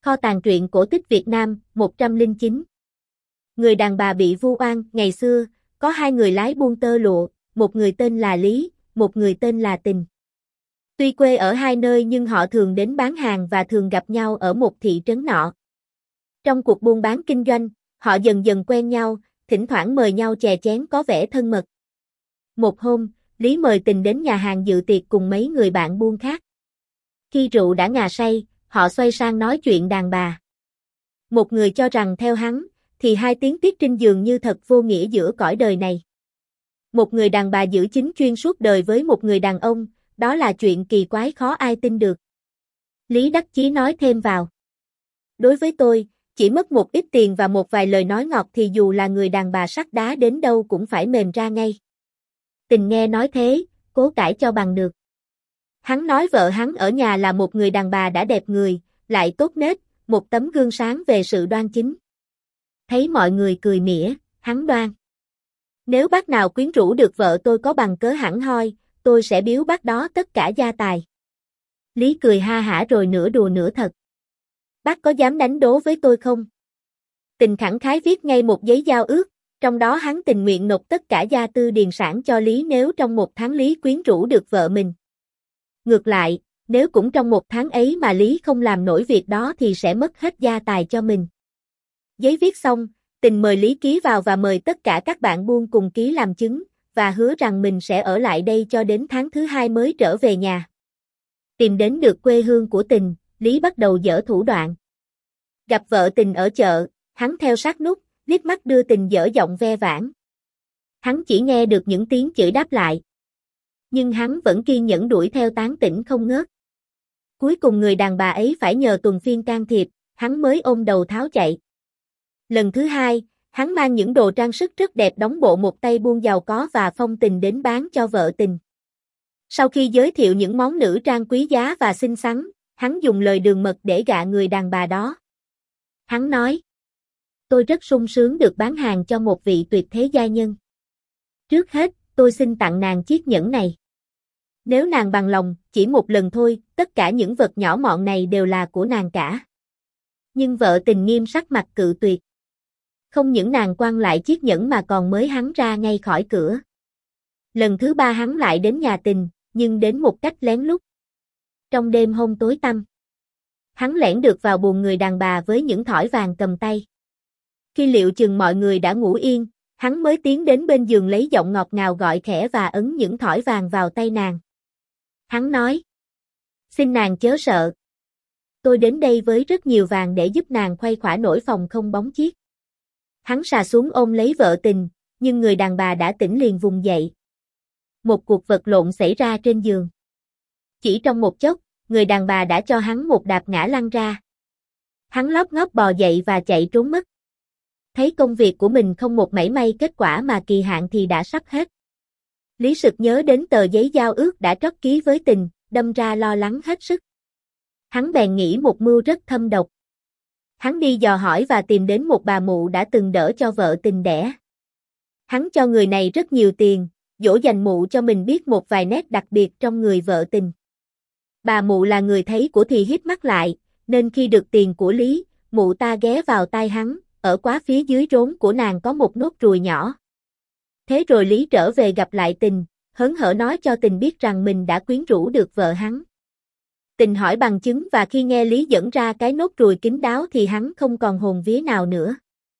Kho tàng truyện cổ tích Việt Nam, 109. Người đàn bà bị vu oan. Ngày xưa, có hai người lái buôn tơ lụa, một người tên là Lý, một người tên là Tình. Tuy quê ở hai nơi nhưng họ thường đến bán hàng và thường gặp nhau ở một thị trấn nọ. Trong cuộc buôn bán kinh doanh, họ dần dần quen nhau, thỉnh thoảng mời nhau chè chén có vẻ thân mật. Một hôm, Lý mời Tình đến nhà hàng dự tiệc cùng mấy người bạn buôn khác. Khi rượu đã ngà say, họ xoay sang nói chuyện đàn bà. Một người cho rằng theo hắn, thì hai tiếng tiết trinh dường như thật vô nghĩa giữa cõi đời này. Một người đàn bà giữ chính chuyên suốt đời với một người đàn ông, đó là chuyện kỳ quái khó ai tin được. Lý đắc chí nói thêm vào. Đối với tôi, chỉ mất một ít tiền và một vài lời nói ngọt thì dù là người đàn bà sắt đá đến đâu cũng phải mềm ra ngay. Tình nghe nói thế, cố cãi cho bằng được. Hắn nói vợ hắn ở nhà là một người đàn bà đã đẹp người, lại tốt nết, một tấm gương sáng về sự đoan chính. Thấy mọi người cười mỉa, hắn đoan. Nếu bác nào quyến rũ được vợ tôi có bằng cớ hẳn hoi, tôi sẽ biếu bác đó tất cả gia tài. Lý cười ha hả rồi nửa đùa nửa thật. Bác có dám đánh đố với tôi không? Tình khẳng khái viết ngay một giấy giao ước, trong đó hắn tình nguyện nộp tất cả gia tư điền sản cho Lý nếu trong một tháng Lý quyến rũ được vợ mình. Ngược lại, nếu cũng trong một tháng ấy mà Lý không làm nổi việc đó thì sẽ mất hết gia tài cho mình. Giấy viết xong, Tình mời Lý ký vào và mời tất cả các bạn buôn cùng ký làm chứng, và hứa rằng mình sẽ ở lại đây cho đến tháng thứ 2 mới trở về nhà. Tìm đến được quê hương của Tình, Lý bắt đầu giở thủ đoạn. Gặp vợ Tình ở chợ, hắn theo sát nút, liếc mắt đưa Tình dở giọng ve vãn. Hắn chỉ nghe được những tiếng chửi đáp lại. Nhưng hắn vẫn kiên nhẫn đuổi theo tán tỉnh không ngớt. Cuối cùng người đàn bà ấy phải nhờ tuần phiên can thiệp, hắn mới ôm đầu tháo chạy. Lần thứ hai, hắn mang những đồ trang sức rất đẹp đóng bộ một tay buôn giàu có và phong tình đến bán cho vợ Tình. Sau khi giới thiệu những món nữ trang quý giá và xinh xắn, hắn dùng lời đường mật để gạ người đàn bà đó. Hắn nói, tôi rất sung sướng được bán hàng cho một vị tuyệt thế giai nhân. Trước hết, tôi xin tặng nàng chiếc nhẫn này. Nếu nàng bằng lòng, chỉ một lần thôi, tất cả những vật nhỏ mọn này đều là của nàng cả. Nhưng vợ Tình nghiêm sắc mặt cự tuyệt. Không những nàng quăng lại chiếc nhẫn mà còn mới hắn ra ngay khỏi cửa. Lần thứ ba hắn lại đến nhà Tình, nhưng đến một cách lén lút. Trong đêm hôm tối tăm, hắn lẻn được vào buồng người đàn bà với những thỏi vàng cầm tay. Khi liệu chừng mọi người đã ngủ yên, hắn mới tiến đến bên giường lấy giọng ngọt ngào gọi khẽ và ấn những thỏi vàng vào tay nàng. Hắn nói, xin nàng chớ sợ. Tôi đến đây với rất nhiều vàng để giúp nàng khuây khỏa nỗi phòng không bóng chiếc. Hắn sà xuống ôm lấy vợ Tình, nhưng người đàn bà đã tỉnh liền vùng dậy. Một cuộc vật lộn xảy ra trên giường. Chỉ trong một chốc, người đàn bà đã cho hắn một đạp ngã lăn ra. Hắn lóp ngóp bò dậy và chạy trốn mất. Thấy công việc của mình không một mảy may kết quả mà kỳ hạn thì đã sắp hết. Lý sực nhớ đến tờ giấy giao ước đã trót ký với Tình, đâm ra lo lắng hết sức. Hắn bèn nghĩ một mưu rất thâm độc. Hắn đi dò hỏi và tìm đến một bà mụ đã từng đỡ cho vợ Tình đẻ. Hắn cho người này rất nhiều tiền, dỗ dành mụ cho mình biết một vài nét đặc biệt trong người vợ Tình. Bà mụ là người thấy của thì híp mắt lại, nên khi được tiền của Lý, mụ ta ghé vào tai hắn, ở quá phía dưới rốn của nàng có một nốt ruồi nhỏ. Thế rồi Lý trở về gặp lại Tình, hớn hở nói cho Tình biết rằng mình đã quyến rũ được vợ hắn. Tình hỏi bằng chứng và khi nghe Lý dẫn ra cái nốt ruồi kín đáo thì hắn không còn hồn vía nào nữa.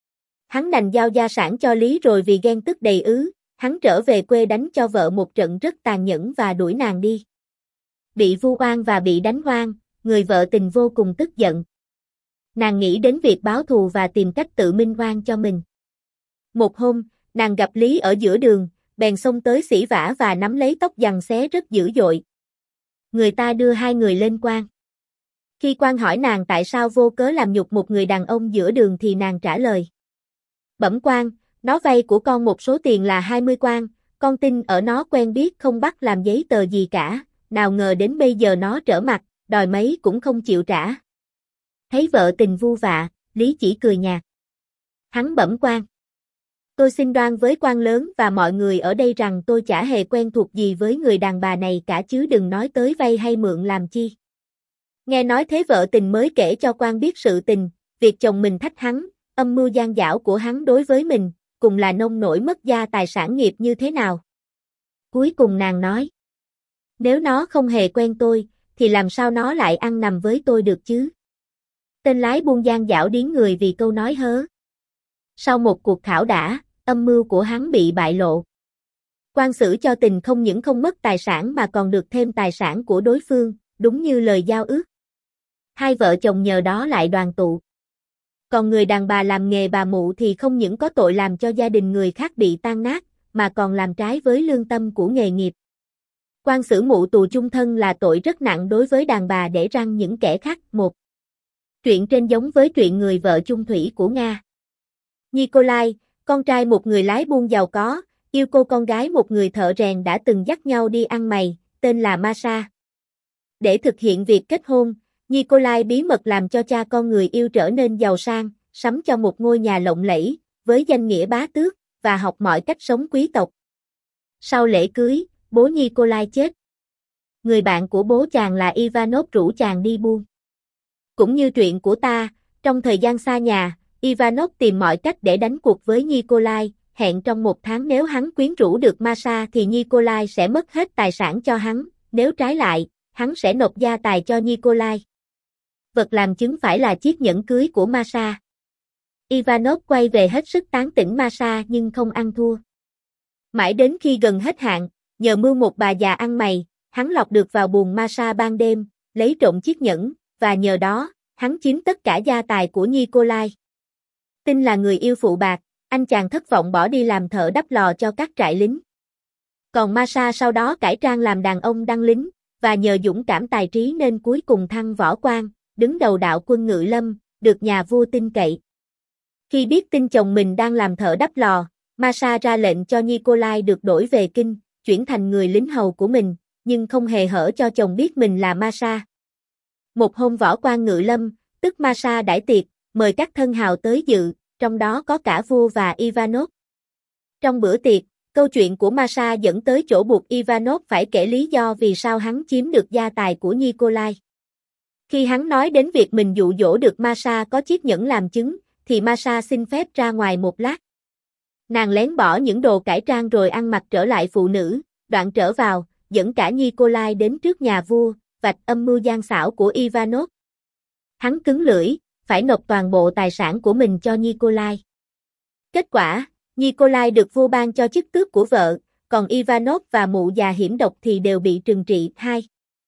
Hắn đành giao gia sản cho Lý rồi vì ghen tức đầy ứ, hắn trở về quê đánh cho vợ một trận rất tàn nhẫn và đuổi nàng đi. Bị vu oan và bị đánh oan, người vợ Tình vô cùng tức giận. Nàng nghĩ đến việc báo thù và tìm cách tự minh oan cho mình. Một hôm, nàng gặp Lý ở giữa đường, bèn xông tới xỉ vả và nắm lấy tóc giằng xé rất dữ dội. Người ta đưa hai người lên quan. Khi quan hỏi nàng tại sao vô cớ làm nhục một người đàn ông giữa đường thì nàng trả lời. Bẩm quan, nó vay của con một số tiền là 20 quan, con tin ở nó quen biết không bắt làm giấy tờ gì cả, nào ngờ đến bây giờ nó trở mặt, đòi mấy cũng không chịu trả. Thấy vợ Tình vu vạ, Lý chỉ cười nhạt. Hắn bẩm quan. Tôi xin đoan với quan lớn và mọi người ở đây rằng tôi chả hề quen thuộc gì với người đàn bà này cả chứ đừng nói tới vay hay mượn làm chi. Nghe nói thế vợ tình mới kể cho quan biết sự tình, việc chồng mình thách hắn, âm mưu gian dảo của hắn đối với mình, cùng là nông nổi mất gia tài sản nghiệp như thế nào. Cuối cùng nàng nói, nếu nó không hề quen tôi, thì làm sao nó lại ăn nằm với tôi được chứ? Tên lái buôn gian dảo điếng người vì câu nói hớ. Sau một cuộc khảo đả, âm mưu của hắn bị bại lộ. Quan xử cho tình không những không mất tài sản mà còn được thêm tài sản của đối phương, đúng như lời giao ước. Hai vợ chồng nhờ đó lại đoàn tụ. Còn người đàn bà làm nghề bà mụ thì không những có tội làm cho gia đình người khác bị tan nát, mà còn làm trái với lương tâm của nghề nghiệp. Quan xử mụ tù chung thân là tội rất nặng đối với đàn bà để răng những kẻ khác. Một truyện trên giống với truyện người vợ chung thủy của Nga. Nikolai, con trai một người lái buôn giàu có, yêu cô con gái một người thợ rèn đã từng dắt nhau đi ăn mày, tên là Masha. Để thực hiện việc kết hôn, Nikolai bí mật làm cho cha con người yêu trở nên giàu sang, sắm cho một ngôi nhà lộng lẫy, với danh nghĩa bá tước, và học mọi cách sống quý tộc. Sau lễ cưới, bố Nikolai chết. Người bạn của bố chàng là Ivanov rủ chàng đi buôn. Cũng như truyện của ta, trong thời gian xa nhà, Ivanov tìm mọi cách để đánh cuộc với Nikolai, hẹn trong 1 tháng nếu hắn quyến rũ được Masha thì Nikolai sẽ mất hết tài sản cho hắn, nếu trái lại, hắn sẽ nộp gia tài cho Nikolai. Vật làm chứng phải là chiếc nhẫn cưới của Masha. Ivanov quay về hết sức tán tỉnh Masha nhưng không ăn thua. Mãi đến khi gần hết hạn, nhờ mưu một bà già ăn mày, hắn lọt được vào buồng Masha ban đêm, lấy trộm chiếc nhẫn, và nhờ đó, hắn chiếm tất cả gia tài của Nikolai. Tin là người yêu phụ bạc, anh chàng thất vọng bỏ đi làm thợ đắp lò cho các trại lính. Còn Masha sau đó cải trang làm đàn ông đăng lính, và nhờ dũng cảm tài trí nên cuối cùng thăng võ quan, đứng đầu đạo quân Ngự Lâm, được nhà vua tin cậy. Khi biết tin chồng mình đang làm thợ đắp lò, Masha ra lệnh cho Nikolai được đổi về kinh, chuyển thành người lính hầu của mình, nhưng không hề hở cho chồng biết mình là Masha. Một hôm võ quan Ngự Lâm, tức Masha đãi tiệc, mời các thân hào tới dự, trong đó có cả vua và Ivanov. Trong bữa tiệc, câu chuyện của Masha dẫn tới chỗ buộc Ivanov phải kể lý do vì sao hắn chiếm được gia tài của Nikolai. Khi hắn nói đến việc mình dụ dỗ được Masha có chiếc nhẫn làm chứng, thì Masha xin phép ra ngoài một lát. Nàng lén bỏ những đồ cải trang rồi ăn mặc trở lại phụ nữ, đoạn trở vào, dẫn cả Nikolai đến trước nhà vua, vạch âm mưu gian xảo của Ivanov. Hắn cứng lưỡi, phải nộp toàn bộ tài sản của mình cho Nikolai. Kết quả, Nikolai được vua ban cho chức tước của vợ, còn Ivanov và mụ già hiểm độc thì đều bị trừng trị. 2.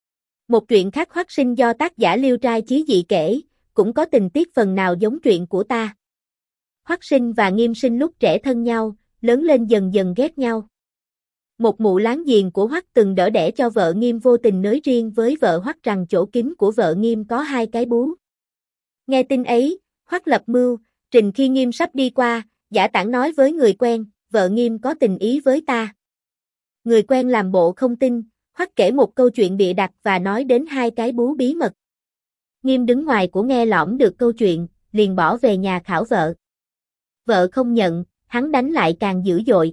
Một truyện khác Hoắc Sinh do tác giả Liêu Trai Chí Dị kể, cũng có tình tiết phần nào giống truyện của ta. Hoắc Sinh và Nghiêm Sinh lúc trẻ thân nhau, lớn lên dần dần ghét nhau. Một mụ láng giềng của Hoắc từng đỡ đẻ cho vợ Nghiêm vô tình nới riêng với vợ Hoắc rằng chỗ kín của vợ Nghiêm có 2 cái bú. Nghe tin ấy, Hoắc lập mưu, trình khi Nghiêm sắp đi qua, giả tảng nói với người quen, vợ Nghiêm có tình ý với ta. Người quen làm bộ không tin, Hoắc kể một câu chuyện bịa đặt và nói đến 2 cái bú bí mật. Nghiêm đứng ngoài của nghe lỏm được câu chuyện, liền bỏ về nhà khảo vợ. Vợ không nhận, hắn đánh lại càng dữ dội.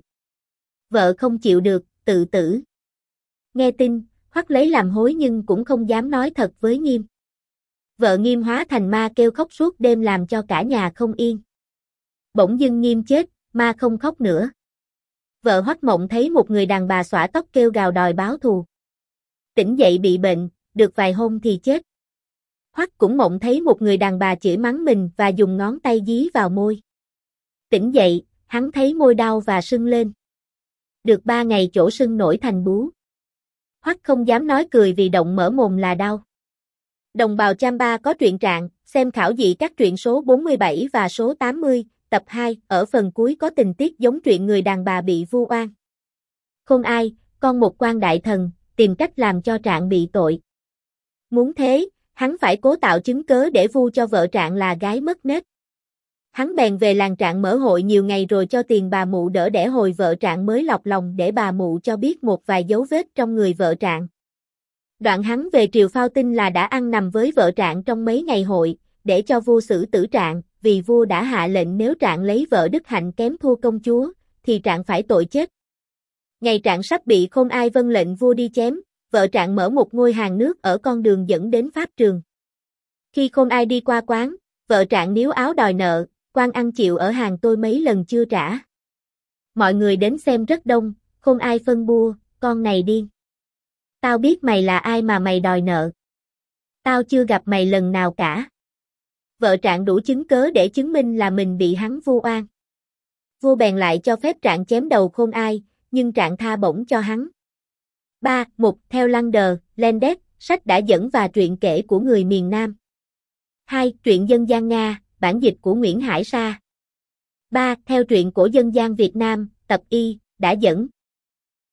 Vợ không chịu được, tự tử. Nghe tin, Hoắc lấy làm hối nhưng cũng không dám nói thật với Nghiêm. Vợ Nghiêm hóa thành ma kêu khóc suốt đêm làm cho cả nhà không yên. Bỗng dưng Nghiêm chết, ma không khóc nữa. Vợ Hoắc mộng thấy một người đàn bà xõa tóc kêu gào đòi báo thù. Tỉnh dậy bị bệnh, được vài hôm thì chết. Hoắc cũng mộng thấy một người đàn bà chửi mắng mình và dùng ngón tay dí vào môi. Tỉnh dậy, hắn thấy môi đau và sưng lên. Được 3 ngày chỗ sưng nổi thành bú. Hoắc không dám nói cười vì động mở mồm là đau. Đồng bào Champa có truyện trạng, xem khảo dị các truyện số 47 và số 80, tập 2, ở phần cuối có tình tiết giống truyện người đàn bà bị vu oan. Khôn Ai, con một quan đại thần, tìm cách làm cho Trạng bị tội. Muốn thế, hắn phải cố tạo chứng cớ để vu cho vợ Trạng là gái mất nết. Hắn bèn về làng Trạng mở hội nhiều ngày rồi cho tiền bà mụ đỡ đẻ hồi vợ Trạng mới lọc lòng để bà mụ cho biết một vài dấu vết trong người vợ Trạng. Đoạn hắn về triều phao tin là đã ăn nằm với vợ Trạng trong mấy ngày hội, để cho vua xử tử Trạng, vì vua đã hạ lệnh nếu Trạng lấy vợ đức hạnh kém thua công chúa, thì Trạng phải tội chết. Ngày Trạng sắp bị Khôn Ai vâng lệnh vua đi chém, vợ Trạng mở một ngôi hàng nước ở con đường dẫn đến pháp trường. Khi không ai đi qua quán, vợ Trạng níu áo đòi nợ, quan ăn chịu ở hàng tôi mấy lần chưa trả. Mọi người đến xem rất đông, không ai phân bua, con này điên. Tao biết mày là ai mà mày đòi nợ. Tao chưa gặp mày lần nào cả. Vợ Trạng đủ chứng cớ để chứng minh là mình bị hắn vu oan. Vua bèn lại cho phép Trạng chém đầu Khôn Ai, nhưng Trạng tha bổng cho hắn. 3. Mục theo Lander, Landet, sách đã dẫn và truyện kể của người miền Nam. 2. Truyện dân gian Nga, bản dịch của Nguyễn Hải Sa. 3. Theo truyện cổ dân gian Việt Nam, tập Y, đã dẫn.